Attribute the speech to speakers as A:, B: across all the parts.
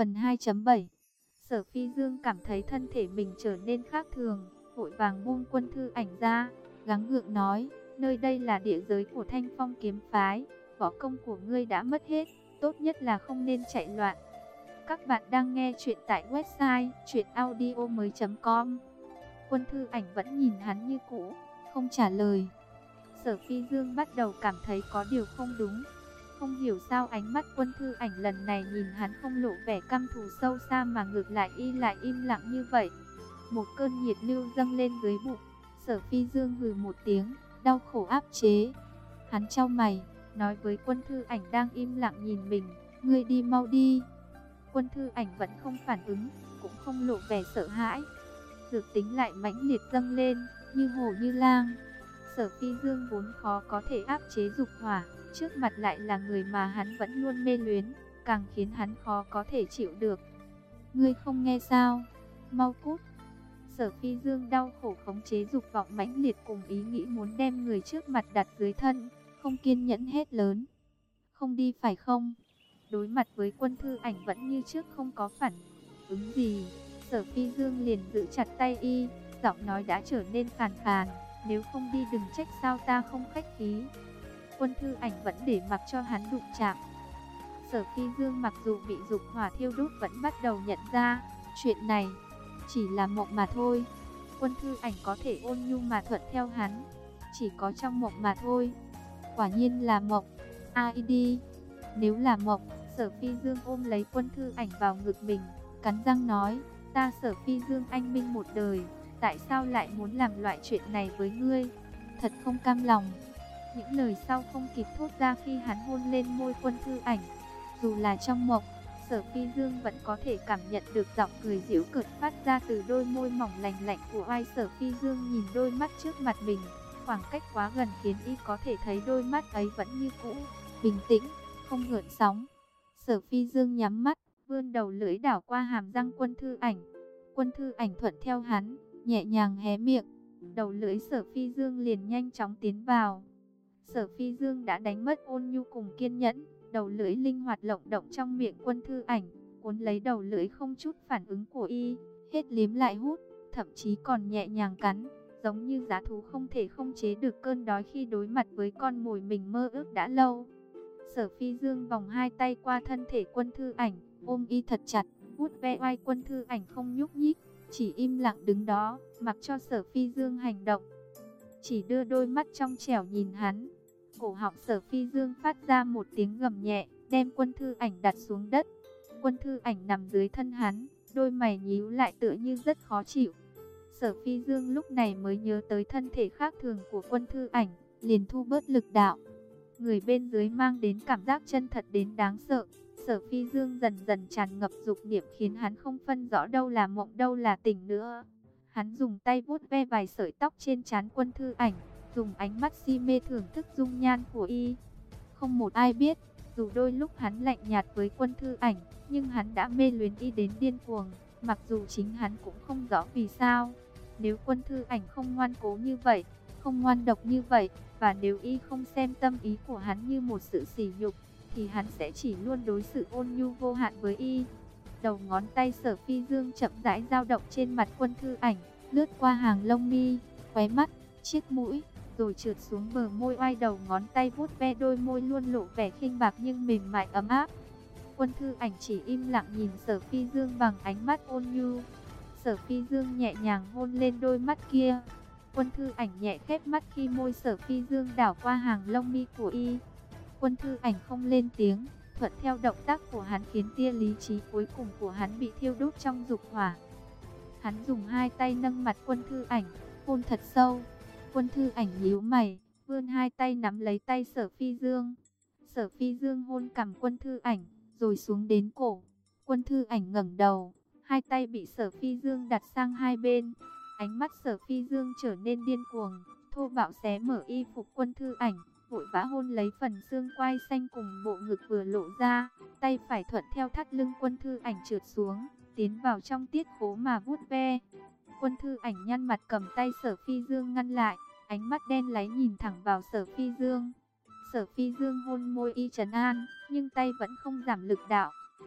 A: Phần 2.7. Sở Phi Dương cảm thấy thân thể mình trở nên khác thường, vội vàng buông Quân Thư Ảnh ra, gắng gượng nói, nơi đây là địa giới của Thanh Phong kiếm phái, võ công của ngươi đã mất hết, tốt nhất là không nên chạy loạn. Các bạn đang nghe chuyện tại website chuyenaudio.com. Quân Thư Ảnh vẫn nhìn hắn như cũ, không trả lời. Sở Phi Dương bắt đầu cảm thấy có điều không đúng. Không hiểu sao ánh mắt Quân Thư Ảnh lần này nhìn hắn không lộ vẻ căm thù sâu xa mà ngược lại im lặng như vậy. Một cơn nhiệt lưu dâng lên dưới bụng. Sở Phi Dương hừ một tiếng, đau khổ áp chế. Hắn chau mày, nói với Quân Thư Ảnh đang im lặng nhìn mình, ngươi đi mau đi. Quân Thư Ảnh vẫn không phản ứng, cũng không lộ vẻ sợ hãi. Dược tính lại mãnh liệt dâng lên, như hổ như lang. Sở Phi Dương vốn khó có thể áp chế dục hỏa, trước mặt lại là người mà hắn vẫn luôn mê luyến, càng khiến hắn khó có thể chịu được. Ngươi không nghe sao? Mau cút! Sở Phi Dương đau khổ khống chế dục vọng mãnh liệt cùng ý nghĩ muốn đem người trước mặt đặt dưới thân, không kiên nhẫn hét lớn. Không đi phải không? Đối mặt với Quân Thư Ảnh vẫn như trước không có phản ứng gì, Sở Phi Dương liền giữ chặt tay y, giọng nói đã trở nên khàn khàn, nếu không đi đừng trách sao ta không khách khí. Quân Thư Ảnh vẫn để mặc cho hắn đụng chạm. Sở Phi Dương mặc dù bị dục hỏa thiêu đốt vẫn bắt đầu nhận ra, chuyện này chỉ là mộng mà thôi. Quân Thư Ảnh có thể ôn nhu mà thuận theo hắn, chỉ có trong mộng mà thôi. Quả nhiên là mộng. Ai đi? Nếu là mộng, Sở Phi Dương ôm lấy Quân Thư Ảnh vào ngực mình, cắn răng nói, ta Sở Phi Dương anh minh một đời, tại sao lại muốn làm loại chuyện này với ngươi? Thật không cam lòng. Những lời sau không kịp thốt ra khi hắn hôn lên môi Quân Thư Ảnh. Dù là trong mộng, Sở Phi Dương vẫn có thể cảm nhận được giọng cười giễu cợt phát ra từ đôi môi mỏng lành lạnh của ai. Sở Phi Dương nhìn đôi mắt trước mặt mình, khoảng cách quá gần khiến y có thể thấy đôi mắt ấy vẫn như cũ, bình tĩnh, không gợn sóng. Sở Phi Dương nhắm mắt, vươn đầu lưỡi đảo qua hàm răng Quân Thư Ảnh. Quân Thư Ảnh thuận theo hắn, nhẹ nhàng hé miệng, đầu lưỡi Sở Phi Dương liền nhanh chóng tiến vào. Sở Phi Dương đã đánh mất ôn nhu cùng kiên nhẫn, đầu lưỡi linh hoạt lộng động trong miệng Quân Thư Ảnh, cuốn lấy đầu lưỡi không chút phản ứng của y, hết liếm lại hút, thậm chí còn nhẹ nhàng cắn, giống như dã thú không thể không chế được cơn đói khi đối mặt với con mồi mình mơ ước đã lâu. Sở Phi Dương vòng hai tay qua thân thể Quân Thư Ảnh, ôm y thật chặt, vuốt ve oai Quân Thư Ảnh không nhúc nhích, chỉ im lặng đứng đó, mặc cho Sở Phi Dương hành động, chỉ đưa đôi mắt trong trẻo nhìn hắn. Cổ họng Sở Phi Dương phát ra một tiếng gầm nhẹ, đem Quân Thư Ảnh đặt xuống đất. Quân Thư Ảnh nằm dưới thân hắn, đôi mày nhíu lại tựa như rất khó chịu. Sở Phi Dương lúc này mới nhớ tới thân thể khác thường của Quân Thư Ảnh, liền thu bớt lực đạo. Người bên dưới mang đến cảm giác chân thật đến đáng sợ. Sở Phi Dương dần dần tràn ngập dục niệm khiến hắn không phân rõ đâu là mộng đâu là tỉnh nữa. Hắn dùng tay vuốt ve vài sợi tóc trên trán Quân Thư Ảnh, dùng ánh mắt si mê thưởng thức dung nhan của y. Không một ai biết, dù đôi lúc hắn lạnh nhạt với Quân Thư Ảnh, nhưng hắn đã mê luyến y đến điên cuồng, mặc dù chính hắn cũng không rõ vì sao. Nếu Quân Thư Ảnh không ngoan cố như vậy, không ngoan độc như vậy, và nếu y không xem tâm ý của hắn như một sự sỉ nhục, thì hắn sẽ chỉ luôn đối xử ôn nhu vô hạn với y. Đầu ngón tay Sở Phi Dương chậm rãi dao động trên mặt Quân Thư Ảnh, lướt qua hàng lông mi, khóe mắt, chiếc mũi, rồi trượt xuống bờ môi oai. Đầu ngón tay vuốt ve đôi môi luôn lộ vẻ khinh bạc nhưng mềm mại ấm áp. Quân Thư Ảnh chỉ im lặng nhìn Sở Phi Dương bằng ánh mắt ôn nhu. Sở Phi Dương nhẹ nhàng hôn lên đôi mắt kia. Quân Thư Ảnh nhẹ khép mắt khi môi Sở Phi Dương đảo qua hàng lông mi của y. Quân Thư Ảnh không lên tiếng, thuận theo động tác của hắn khiến tia lý trí cuối cùng của hắn bị thiêu đốt trong dục hỏa. Hắn dùng hai tay nâng mặt Quân Thư Ảnh, hôn thật sâu. Quân Thư Ảnh nhíu mày, vươn hai tay nắm lấy tay Sở Phi Dương. Sở Phi Dương hôn cằm Quân Thư Ảnh, rồi xuống đến cổ. Quân Thư Ảnh ngẩng đầu, hai tay bị Sở Phi Dương đặt sang hai bên. Ánh mắt Sở Phi Dương trở nên điên cuồng, thô bạo xé mở y phục Quân Thư Ảnh, vội vã hôn lấy phần xương quai xanh cùng bộ ngực vừa lộ ra. Tay phải thuận theo thắt lưng Quân Thư Ảnh trượt xuống, tiến vào trong tiết khố mà vuốt ve. Quân Thư Ảnh nhăn mặt cầm tay Sở Phi Dương ngăn lại, ánh mắt đen láy nhìn thẳng vào Sở Phi Dương. Sở Phi Dương hôn môi y trấn an, nhưng tay vẫn không giảm lực đạo.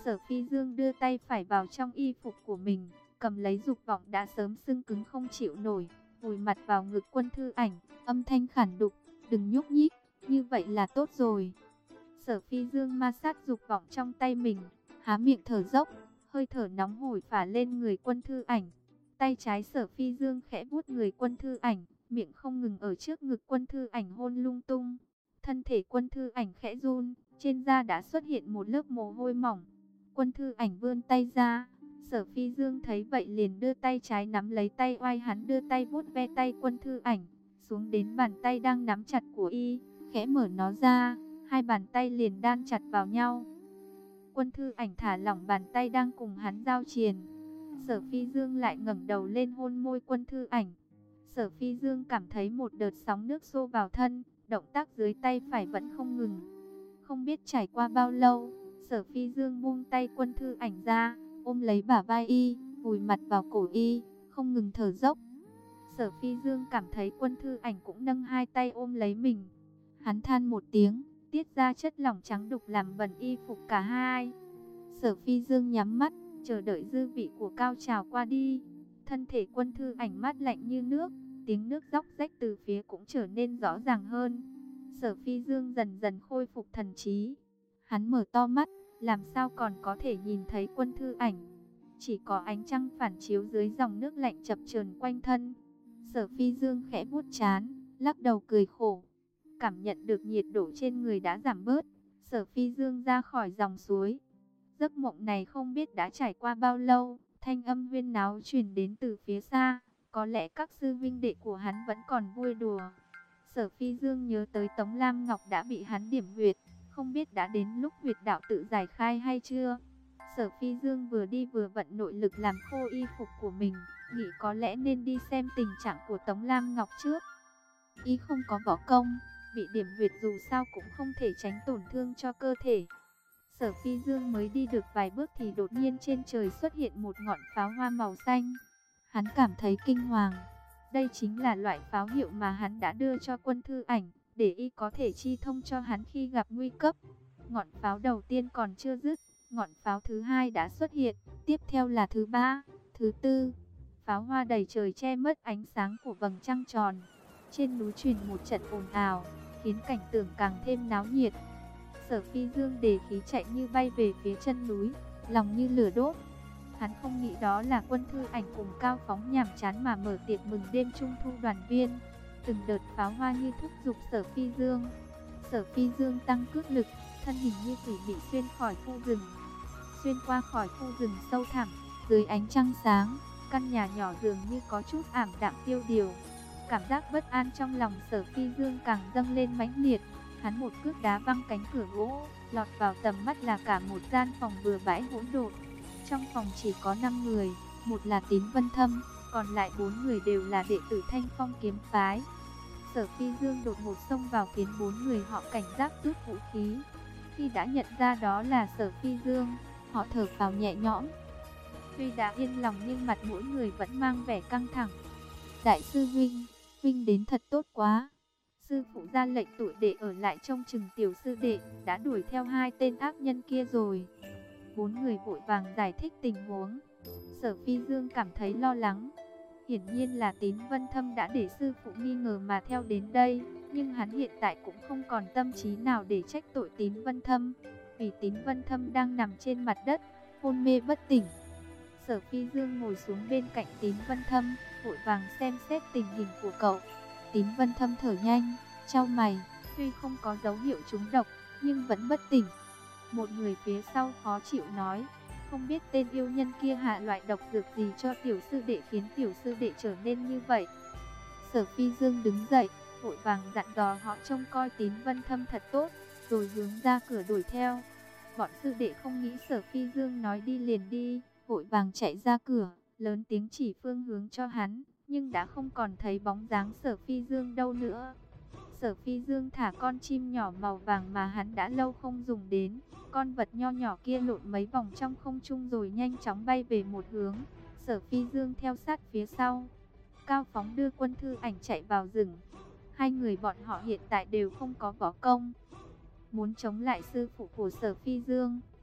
A: Sở Phi Dương đưa tay phải vào trong y phục của mình, cầm lấy dục vọng đã sớm sưng cứng không chịu nổi, vùi mặt vào ngực Quân Thư Ảnh, âm thanh khản đục, đừng nhúc nhích, như vậy là tốt rồi. Sở Phi Dương ma sát dục vọng trong tay mình, há miệng thở dốc, hơi thở nóng hổi phả lên người Quân Thư Ảnh. Tay trái Sở Phi Dương khẽ vuốt người Quân Thư Ảnh, miệng không ngừng ở trước ngực Quân Thư Ảnh hôn lung tung. Thân thể Quân Thư Ảnh khẽ run, trên da đã xuất hiện một lớp mồ hôi mỏng. Quân Thư Ảnh vươn tay ra, Sở Phi Dương thấy vậy liền đưa tay trái nắm lấy tay oai, hắn đưa tay vuốt ve tay Quân Thư Ảnh, xuống đến bàn tay đang nắm chặt của y, khẽ mở nó ra, hai bàn tay liền đan chặt vào nhau. Quân Thư Ảnh thả lỏng bàn tay đang cùng hắn giao triền. Sở Phi Dương lại ngẩng đầu lên hôn môi Quân Thư Ảnh. Sở Phi Dương cảm thấy một đợt sóng nước xô vào thân, động tác dưới tay phải vẫn không ngừng. Không biết trải qua bao lâu, Sở Phi Dương buông tay Quân Thư Ảnh ra, ôm lấy bả vai y, vùi mặt vào cổ y, không ngừng thở dốc. Sở Phi Dương cảm thấy Quân Thư Ảnh cũng nâng hai tay ôm lấy mình. Hắn than một tiếng, tiết ra chất lỏng trắng đục làm bẩn y phục cả hai. Sở Phi Dương nhắm mắt, chờ đợi dư vị của cao trào qua đi. Thân thể Quân Thư Ảnh mát lạnh như nước, tiếng nước róc rách từ phía cũng trở nên rõ ràng hơn. Sở Phi Dương dần dần khôi phục thần trí. Hắn mở to mắt, làm sao còn có thể nhìn thấy Quân Thư Ảnh. Chỉ có ánh trăng phản chiếu dưới dòng nước lạnh chập chờn quanh thân. Sở Phi Dương khẽ vuốt trán, lắc đầu cười khổ. Cảm nhận được nhiệt độ trên người đã giảm bớt, Sở Phi Dương ra khỏi dòng suối. Giấc mộng này không biết đã trải qua bao lâu, thanh âm huyên náo truyền đến từ phía xa. Có lẽ các sư vinh đệ của hắn vẫn còn vui đùa. Sở Phi Dương nhớ tới Tống Lam Ngọc đã bị hắn điểm huyệt, không biết đã đến lúc huyệt đạo tự giải khai hay chưa. Sở Phi Dương vừa đi vừa vận nội lực làm khô y phục của mình, nghĩ có lẽ nên đi xem tình trạng của Tống Lam Ngọc trước. Y không có võ công, bị điểm huyệt dù sao cũng không thể tránh tổn thương cho cơ thể. Sở Phi Dương mới đi được vài bước thì đột nhiên trên trời xuất hiện một ngọn pháo hoa màu xanh. Hắn cảm thấy kinh hoàng. Đây chính là loại pháo hiệu mà hắn đã đưa cho Quân Thư Ảnh, để y có thể chi thông cho hắn khi gặp nguy cấp. Ngọn pháo đầu tiên còn chưa dứt, ngọn pháo thứ hai đã xuất hiện, tiếp theo là thứ ba, thứ tư. Pháo hoa đầy trời che mất ánh sáng của vầng trăng tròn. Trên núi truyền một trận ồn ào, khiến cảnh tượng càng thêm náo nhiệt. Sở Phi Dương đề khí chạy như bay về phía chân núi, lòng như lửa đốt. Hắn không nghĩ đó là Quân Thư Ảnh cùng Cao Phóng nhàm chán mà mở tiệc mừng đêm trung thu đoàn viên. Từng đợt pháo hoa như thúc giục Sở Phi Dương. Sở Phi Dương tăng cước lực, thân hình như quỷ bị xuyên khỏi khu rừng. Xuyên qua khỏi khu rừng sâu thẳm, dưới ánh trăng sáng, căn nhà nhỏ dường như có chút ảm đạm tiêu điều. Cảm giác bất an trong lòng Sở Phi Dương càng dâng lên mãnh liệt. Hắn một cước đá văng cánh cửa gỗ, lọt vào tầm mắt là cả một gian phòng bừa bãi hỗn độn. Trong phòng chỉ có 5 người, một là Tín Vân Thâm, còn lại 4 người đều là đệ tử Thanh Phong kiếm phái. Sở Phi Dương đột ngột xông vào khiến 4 người họ cảnh giác rút vũ khí. Khi đã nhận ra đó là Sở Phi Dương, họ thở phào nhẹ nhõm. Tuy đã yên lòng nhưng mặt mỗi người vẫn mang vẻ căng thẳng. Đại sư Vinh, Vinh đến thật tốt quá. Sư phụ ra lệnh tụi đệ ở lại trông chừng tiểu sư đệ, đã đuổi theo 2 tên ác nhân kia rồi. 4 người vội vàng giải thích tình huống. Sở Phi Dương cảm thấy lo lắng. Hiển nhiên là Tín Vân Thâm đã để sư phụ nghi ngờ mà theo đến đây, nhưng hắn hiện tại cũng không còn tâm trí nào để trách tội Tín Vân Thâm, vì Tín Vân Thâm đang nằm trên mặt đất, hôn mê bất tỉnh. Sở Phi Dương ngồi xuống bên cạnh Tín Vân Thâm, vội vàng xem xét tình hình của cậu. Tín Vân Thâm thở nhanh, chau mày, tuy không có dấu hiệu trúng độc, nhưng vẫn bất tỉnh. Một người phía sau khó chịu nói, không biết tên yêu nhân kia hạ loại độc dược gì cho tiểu sư đệ khiến tiểu sư đệ trở nên như vậy. Sở Phi Dương đứng dậy, vội vàng dặn dò họ trông coi Tín Vân Thâm thật tốt, rồi hướng ra cửa đuổi theo. Bọn sư đệ không nghĩ Sở Phi Dương nói đi liền đi, vội vàng chạy ra cửa, lớn tiếng chỉ phương hướng cho hắn, nhưng đã không còn thấy bóng dáng Sở Phi Dương đâu nữa. Sở Phi Dương thả con chim nhỏ màu vàng mà hắn đã lâu không dùng đến. Con vật nho nhỏ kia lộn mấy vòng trong không trung rồi nhanh chóng bay về một hướng. Sở Phi Dương theo sát phía sau. Cao Phóng đưa Quân Thư Ảnh chạy vào rừng. Hai người bọn họ hiện tại đều không có võ công. Muốn chống lại sư phụ của Sở Phi Dương,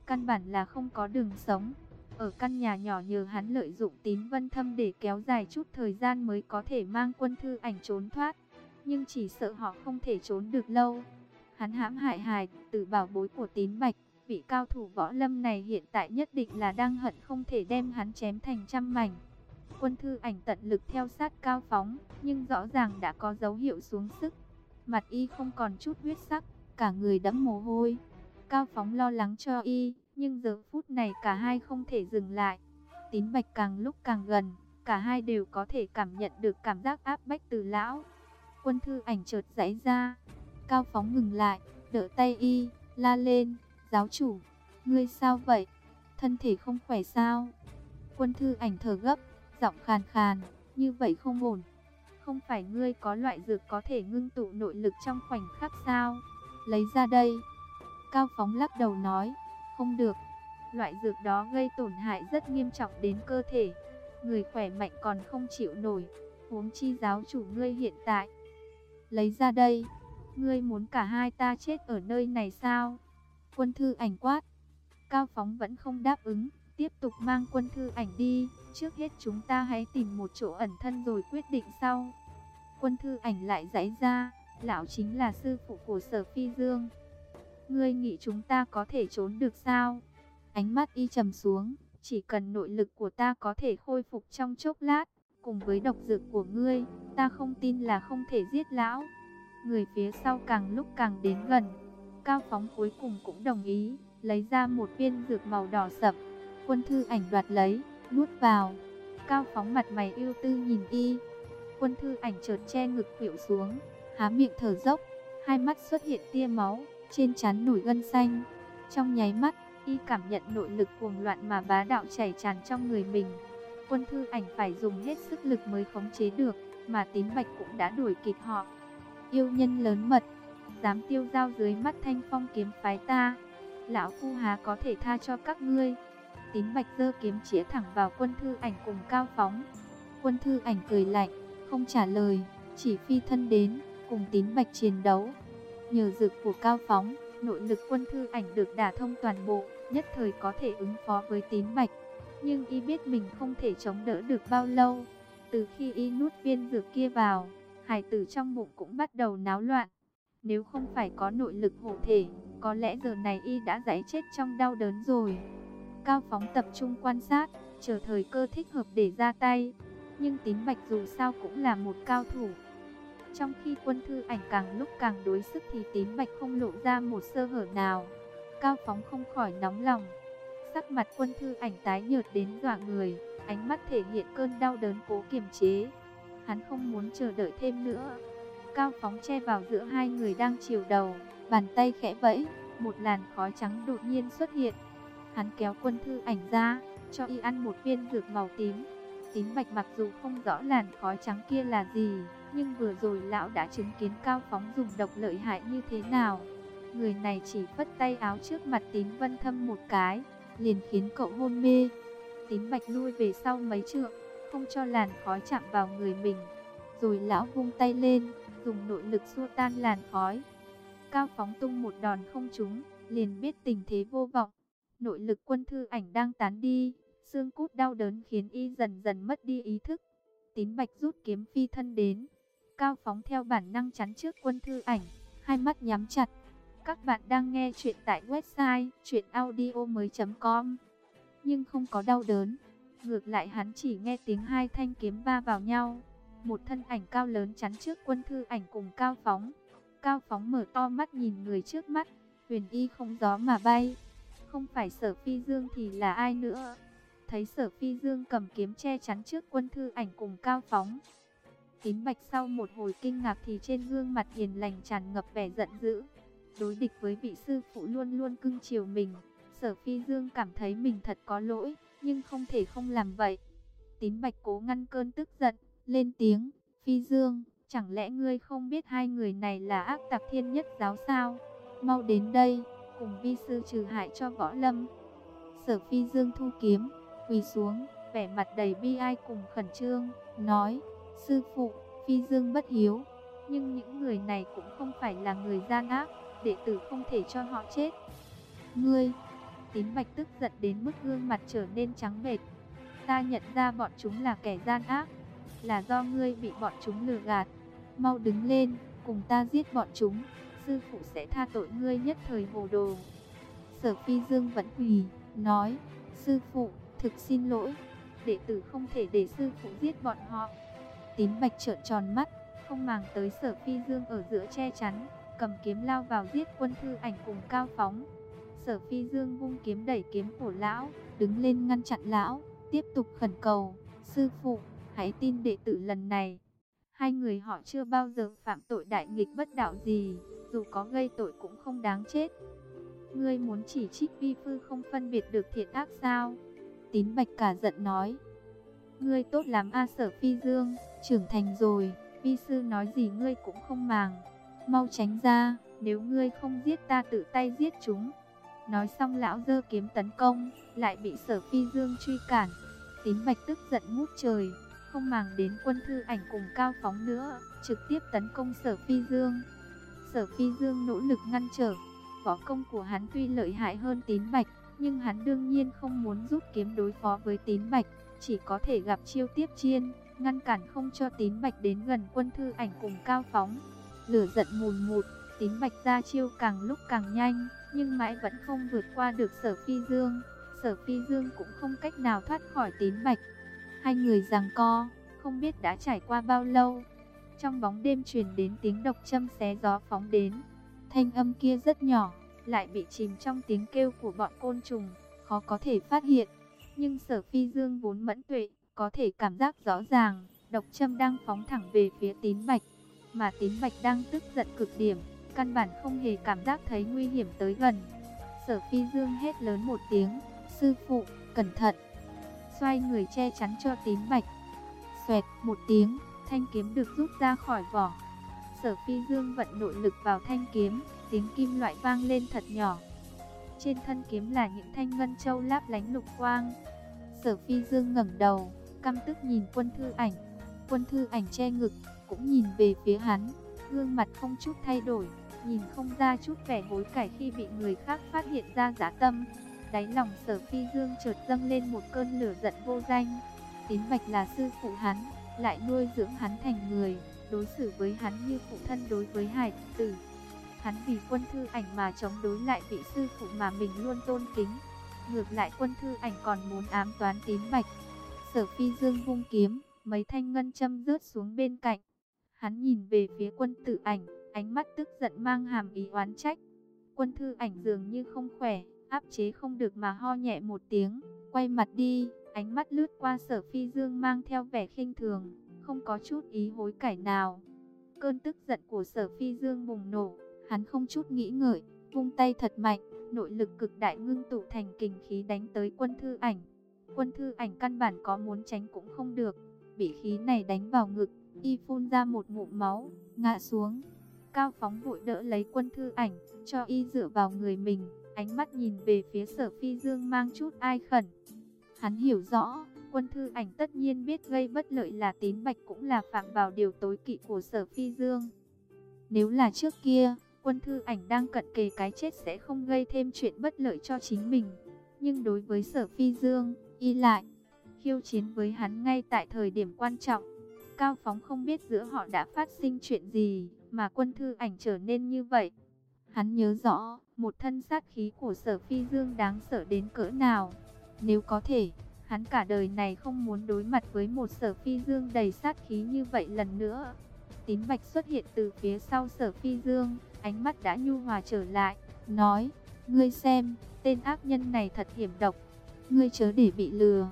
A: căn bản là không có đường sống. Ở căn nhà nhỏ nhờ hắn lợi dụng Tín Vân Thâm để kéo dài chút thời gian mới có thể mang Quân Thư Ảnh trốn thoát. Nhưng chỉ sợ họ không thể trốn được lâu. Hắn hãm hại hài tử bảo bối của Tín Bạch. Vị cao thủ võ lâm này hiện tại nhất định là đang hận không thể đem hắn chém thành trăm mảnh. Quân Thư Ảnh tận lực theo sát Cao Phóng, nhưng rõ ràng đã có dấu hiệu xuống sức. Mặt y không còn chút huyết sắc, cả người đẫm mồ hôi. Cao Phóng lo lắng cho y, nhưng giờ phút này cả hai không thể dừng lại. Tín Bạch càng lúc càng gần, cả hai đều có thể cảm nhận được cảm giác áp bách từ lão. Quân Thư Ảnh chợt giãy ra. Cao Phóng ngừng lại, đỡ tay y, la lên, giáo chủ, ngươi sao vậy? Thân thể không khỏe sao? Quân Thư Ảnh thở gấp, giọng khàn khàn, như vậy không ổn. Không phải ngươi có loại dược có thể ngưng tụ nội lực trong khoảnh khắc sao? Lấy ra đây. Cao Phóng lắc đầu nói, không được. Loại dược đó gây tổn hại rất nghiêm trọng đến cơ thể. Người khỏe mạnh còn không chịu nổi. Huống chi giáo chủ ngươi hiện tại. Lấy ra đây. Ngươi muốn cả hai ta chết ở nơi này sao? Quân Thư Ảnh quát. Cao Phóng vẫn không đáp ứng, tiếp tục mang Quân Thư Ảnh đi. Trước hết chúng ta hãy tìm một chỗ ẩn thân rồi quyết định sau. Quân Thư Ảnh lại giãy ra, lão chính là sư phụ của Sở Phi Dương. Ngươi nghĩ chúng ta có thể trốn được sao? Ánh mắt y trầm xuống, chỉ cần nội lực của ta có thể khôi phục trong chốc lát, cùng với độc dược của ngươi, ta không tin là không thể giết lão. Người phía sau càng lúc càng đến gần. Cao Phóng cuối cùng cũng đồng ý, lấy ra một viên dược màu đỏ sậm. Quân Thư Ảnh đoạt lấy, nuốt vào. Cao Phóng mặt mày ưu tư nhìn y. Quân Thư Ảnh chợt che ngực khuỵu xuống, há miệng thở dốc, hai mắt xuất hiện tia máu, trên trán nổi gân xanh. Trong nháy mắt, y cảm nhận nội lực cuồng loạn mà bá đạo chảy tràn trong người mình. Quân Thư Ảnh phải dùng hết sức lực mới khống chế được, mà Tín Bạch cũng đã đuổi kịp họ. Yêu nhân lớn mật, dám tiêu dao dưới mắt Thanh Phong kiếm phái ta, lão phu há có thể tha cho các ngươi. Tín Bạch giơ kiếm chĩa thẳng vào Quân Thư Ảnh cùng Cao Phóng. Quân Thư Ảnh cười lạnh, không trả lời, chỉ phi thân đến, cùng Tín Bạch chiến đấu. Nhờ dược của Cao Phóng, nội lực Quân Thư Ảnh được đả thông toàn bộ, nhất thời có thể ứng phó với Tín Bạch. Nhưng y biết mình không thể chống đỡ được bao lâu. Từ khi y nuốt viên dược kia vào, hài tử trong bụng cũng bắt đầu náo loạn. Nếu không phải có nội lực hộ thể, có lẽ giờ này y đã giãy chết trong đau đớn rồi. Cao Phóng tập trung quan sát, chờ thời cơ thích hợp để ra tay. Nhưng Tín Bạch dù sao cũng là một cao thủ. Trong khi Quân Thư Ảnh càng lúc càng đối sức thì Tín Bạch không lộ ra một sơ hở nào. Cao Phóng không khỏi nóng lòng. Sắc mặt Quân Thư Ảnh tái nhợt đến dọa người, ánh mắt thể hiện cơn đau đớn cố kiềm chế. Hắn không muốn chờ đợi thêm nữa. Cao Phóng che vào giữa hai người đang chiều đầu, bàn tay khẽ vẫy, một làn khói trắng đột nhiên xuất hiện. Hắn kéo Quân Thư Ảnh ra, cho y ăn một viên dược màu tím. Tín Bạch mặc dù không rõ làn khói trắng kia là gì, nhưng vừa rồi lão đã chứng kiến Cao Phóng dùng độc lợi hại như thế nào. Người này chỉ phất tay áo trước mặt Tín Vân Thâm một cái, liền khiến cậu hôn mê. Tín Bạch lui về sau mấy trượng, không cho làn khói chạm vào người mình. Rồi lão vung tay lên, dùng nội lực xua tan làn khói. Cao Phóng tung một đòn không trúng, liền biết tình thế vô vọng. Nội lực Quân Thư Ảnh đang tán đi, xương cốt đau đớn khiến y dần dần mất đi ý thức. Tín Bạch rút kiếm phi thân đến. Cao Phóng theo bản năng chắn trước Quân Thư Ảnh, hai mắt nhắm chặt. Các bạn đang nghe chuyện tại website chuyenaudio.com. Nhưng không có đau đớn. Ngược lại hắn chỉ nghe tiếng hai thanh kiếm va vào nhau. Một thân ảnh cao lớn chắn trước Quân Thư Ảnh cùng Cao Phóng. Cao Phóng mở to mắt nhìn người trước mắt. Huyền y không gió mà bay. Không phải Sở Phi Dương thì là ai nữa? Thấy Sở Phi Dương cầm kiếm che chắn trước Quân Thư Ảnh cùng Cao Phóng. Tín Bạch sau một hồi kinh ngạc thì trên gương mặt hiền lành tràn ngập vẻ giận dữ. Đối địch với vị sư phụ luôn luôn cưng chiều mình, Sở Phi Dương cảm thấy mình thật có lỗi, nhưng không thể không làm vậy. Tín Bạch cố ngăn cơn tức giận, lên tiếng, Phi Dương, chẳng lẽ ngươi không biết hai người này là ác tặc Thiên Nhất giáo sao? Mau đến đây, cùng vi sư trừ hại cho võ lâm. Sở Phi Dương thu kiếm, quỳ xuống, vẻ mặt đầy bi ai cùng khẩn trương, nói, sư phụ, Phi Dương bất hiếu, nhưng những người này cũng không phải là người gian ác, đệ tử không thể cho họ chết. Ngươi, Tín Bạch tức giận đến mức gương mặt trở nên trắng bệch. Ta nhận ra bọn chúng là kẻ gian ác, là do ngươi bị bọn chúng lừa gạt. Mau đứng lên, cùng ta giết bọn chúng, sư phụ sẽ tha tội ngươi nhất thời hồ đồ. Sở Phi Dương vẫn quỳ, nói, sư phụ, thực xin lỗi, đệ tử không thể để sư phụ giết bọn họ. Tín Bạch trợn tròn mắt, không màng tới Sở Phi Dương ở giữa che chắn, cầm kiếm lao vào giết Quân Thư Ảnh cùng Cao Phóng. Sở Phi Dương vung kiếm đẩy kiếm của lão, đứng lên ngăn chặn lão, tiếp tục khẩn cầu, sư phụ, hãy tin đệ tử lần này. Hai người họ chưa bao giờ phạm tội đại nghịch bất đạo gì, dù có gây tội cũng không đáng chết. Ngươi muốn chỉ trích vi sư không phân biệt được thiện ác sao? Tín Bạch cả giận nói. Ngươi tốt lắm a Sở Phi Dương, trưởng thành rồi, vi sư nói gì ngươi cũng không màng. Mau tránh ra, nếu ngươi không giết ta tự tay giết chúng. Nói xong lão giơ kiếm tấn công, lại bị Sở Phi Dương truy cản. Tín Bạch tức giận ngút trời, không màng đến Quân Thư Ảnh cùng Cao Phóng nữa, trực tiếp tấn công Sở Phi Dương. Sở Phi Dương nỗ lực ngăn trở, võ công của hắn tuy lợi hại hơn Tín Bạch, nhưng hắn đương nhiên không muốn rút kiếm đối phó với Tín Bạch, chỉ có thể gặp chiêu tiếp chiên, ngăn cản không cho Tín Bạch đến gần Quân Thư Ảnh cùng Cao Phóng. Lửa giận mùn mụt, Tín Bạch ra chiêu càng lúc càng nhanh, nhưng mãi vẫn không vượt qua được Sở Phi Dương. Sở Phi Dương cũng không cách nào thoát khỏi Tín Bạch. Hai người giằng co, không biết đã trải qua bao lâu. Trong bóng đêm truyền đến tiếng độc châm xé gió phóng đến. Thanh âm kia rất nhỏ, lại bị chìm trong tiếng kêu của bọn côn trùng, khó có thể phát hiện. Nhưng Sở Phi Dương vốn mẫn tuệ, có thể cảm giác rõ ràng, độc châm đang phóng thẳng về phía Tín Bạch. Mà Tín Bạch đang tức giận cực điểm, căn bản không hề cảm giác thấy nguy hiểm tới gần. Sở Phi Dương hét lớn một tiếng, sư phụ, cẩn thận. Xoay người che chắn cho Tín Bạch. Xoẹt một tiếng, thanh kiếm được rút ra khỏi vỏ. Sở Phi Dương vận nội lực vào thanh kiếm, tiếng kim loại vang lên thật nhỏ. Trên thân kiếm là những thanh ngân châu láp lánh lục quang. Sở Phi Dương ngẩng đầu, căm tức nhìn Quân Thư Ảnh. Quân Thư Ảnh che ngực, cũng nhìn về phía hắn, gương mặt không chút thay đổi, nhìn không ra chút vẻ hối cải khi bị người khác phát hiện ra dã tâm. Đáy lòng Sở Phi Dương chợt dâng lên một cơn lửa giận vô danh. Tín Bạch là sư phụ hắn, lại nuôi dưỡng hắn thành người, đối xử với hắn như phụ thân đối với hài tử. Hắn vì Quân Thư Ảnh mà chống đối lại vị sư phụ mà mình luôn tôn kính. Ngược lại Quân Thư Ảnh còn muốn ám toán Tín Bạch. Sở Phi Dương vung kiếm, mấy thanh ngân châm rớt xuống bên cạnh. Hắn nhìn về phía Quân Tử Ảnh, ánh mắt tức giận mang hàm ý oán trách. Quân Thư Ảnh dường như không khỏe, áp chế không được mà ho nhẹ một tiếng, quay mặt đi, ánh mắt lướt qua Sở Phi Dương mang theo vẻ khinh thường, không có chút ý hối cải nào. Cơn tức giận của Sở Phi Dương bùng nổ, hắn không chút nghĩ ngợi, vung tay thật mạnh, nội lực cực đại ngưng tụ thành kình khí đánh tới Quân Thư Ảnh. Quân Thư Ảnh căn bản có muốn tránh cũng không được, bị khí này đánh vào ngực, y phun ra một ngụm máu, ngã xuống. Cao Phóng vội đỡ lấy Quân Thư Ảnh, cho y dựa vào người mình, ánh mắt nhìn về phía Sở Phi Dương mang chút ai khẩn. Hắn hiểu rõ, Quân Thư Ảnh tất nhiên biết gây bất lợi là Tín Bạch cũng là phạm vào điều tối kỵ của Sở Phi Dương. Nếu là trước kia, Quân Thư Ảnh đang cận kề cái chết sẽ không gây thêm chuyện bất lợi cho chính mình. Nhưng đối với Sở Phi Dương, y lại khiêu chiến với hắn ngay tại thời điểm quan trọng. Cao Phóng không biết giữa họ đã phát sinh chuyện gì, mà Quân Thư Ảnh trở nên như vậy. Hắn nhớ rõ, một thân sát khí của Sở Phi Dương đáng sợ đến cỡ nào. Nếu có thể, hắn cả đời này không muốn đối mặt với một Sở Phi Dương đầy sát khí như vậy lần nữa. Tín Bạch xuất hiện từ phía sau Sở Phi Dương, ánh mắt đã nhu hòa trở lại, nói, ngươi xem, tên ác nhân này thật hiểm độc, ngươi chớ để bị lừa.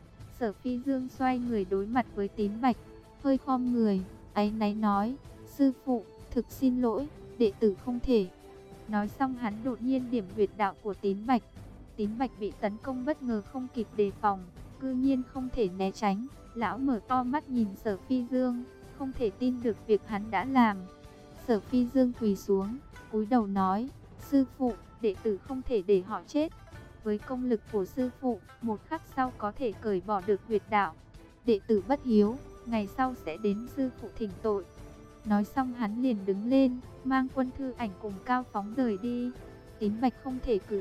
A: Sở Phi Dương xoay người đối mặt với Tín Bạch, hơi khom người, áy náy nói, sư phụ, thực xin lỗi, đệ tử không thể. Nói xong hắn đột nhiên điểm huyệt đạo của Tín Bạch. Tín Bạch bị tấn công bất ngờ không kịp đề phòng, cư nhiên không thể né tránh. Lão mở to mắt nhìn Sở Phi Dương, không thể tin được việc hắn đã làm. Sở Phi Dương quỳ xuống, cúi đầu nói, sư phụ, đệ tử không thể để họ chết. Với công lực của sư phụ, một khắc sau có thể cởi bỏ được huyệt đạo. Đệ tử bất hiếu, ngày sau sẽ đến sư phụ thỉnh tội. Nói xong hắn liền đứng lên, mang Quân Thư Ảnh cùng Cao Phóng rời đi. Tín Bạch không thể cử động,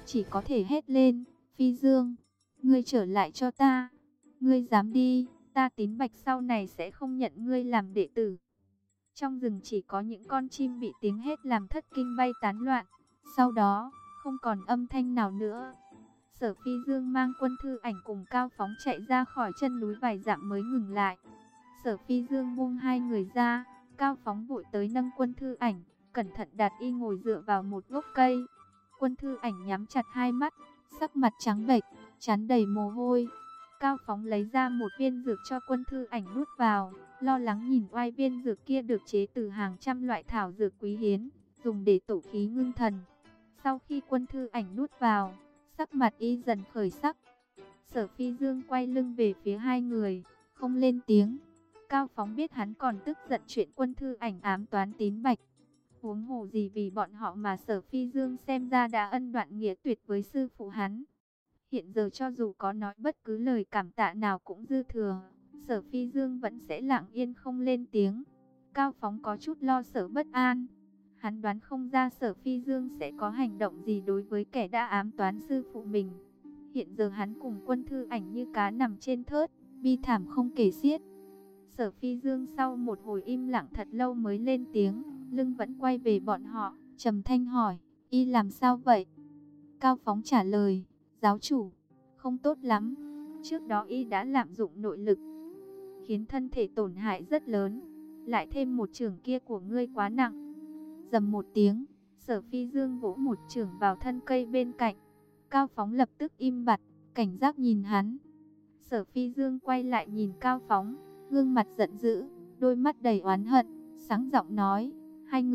A: chỉ có thể hét lên, Phi Dương, ngươi trở lại cho ta, ngươi dám đi, ta Tín Bạch sau này sẽ không nhận ngươi làm đệ tử. Trong rừng chỉ có những con chim bị tiếng hét làm thất kinh bay tán loạn, sau đó, không còn âm thanh nào nữa. Sở Phi Dương mang Quân Thư Ảnh cùng Cao Phóng chạy ra khỏi chân núi vài dặm mới ngừng lại. Sở Phi Dương buông hai người ra, Cao Phóng vội tới nâng Quân Thư Ảnh, cẩn thận đặt y ngồi dựa vào một gốc cây. Quân Thư Ảnh nhắm chặt hai mắt, sắc mặt trắng bệch, trán đầy mồ hôi. Cao Phóng lấy ra một viên dược cho Quân Thư Ảnh nuốt vào, lo lắng nhìn oai viên dược kia được chế từ hàng trăm loại thảo dược quý hiếm, dùng để tổ khí ngưng thần. Sau khi Quân Thư Ảnh nuốt vào, sắc mặt y dần khởi sắc. Sở Phi Dương quay lưng về phía hai người, không lên tiếng. Cao Phóng biết hắn còn tức giận chuyện Quân Thư Ảnh ám toán Tín Bạch. Huống hồ gì vì bọn họ mà Sở Phi Dương xem ra đã ân đoạn nghĩa tuyệt với sư phụ hắn. Hiện giờ cho dù có nói bất cứ lời cảm tạ nào cũng dư thừa, Sở Phi Dương vẫn sẽ lặng yên không lên tiếng. Cao Phóng có chút lo sợ bất an. Hắn đoán không ra Sở Phi Dương sẽ có hành động gì đối với kẻ đã ám toán sư phụ mình. Hiện giờ hắn cùng Quân Thư Ảnh như cá nằm trên thớt, bi thảm không kể xiết. Sở Phi Dương sau một hồi im lặng thật lâu mới lên tiếng, lưng vẫn quay về bọn họ, trầm thanh hỏi, y làm sao vậy? Cao Phóng trả lời, giáo chủ, không tốt lắm. Trước đó y đã lạm dụng nội lực, khiến thân thể tổn hại rất lớn. Lại thêm một chưởng kia của ngươi quá nặng. Dầm một tiếng, Sở Phi Dương vỗ một chưởng vào thân cây bên cạnh. Cao Phóng lập tức im bặt, cảnh giác nhìn hắn. Sở Phi Dương quay lại nhìn Cao Phóng, gương mặt giận dữ, đôi mắt đầy oán hận, sáng giọng nói, hai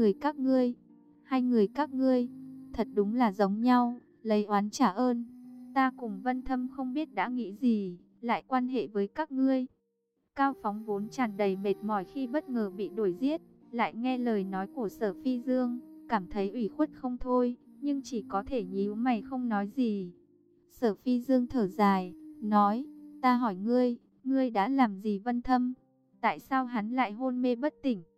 A: người các ngươi, thật đúng là giống nhau, lấy oán trả ơn. Ta cùng Vân Thâm không biết đã nghĩ gì, lại quan hệ với các ngươi. Cao Phóng vốn tràn đầy mệt mỏi khi bất ngờ bị đuổi giết, lại nghe lời nói của Sở Phi Dương, cảm thấy ủy khuất không thôi, nhưng chỉ có thể nhíu mày không nói gì. Sở Phi Dương thở dài, nói, ta hỏi ngươi, ngươi đã làm gì Vân Thâm? Tại sao hắn lại hôn mê bất tỉnh?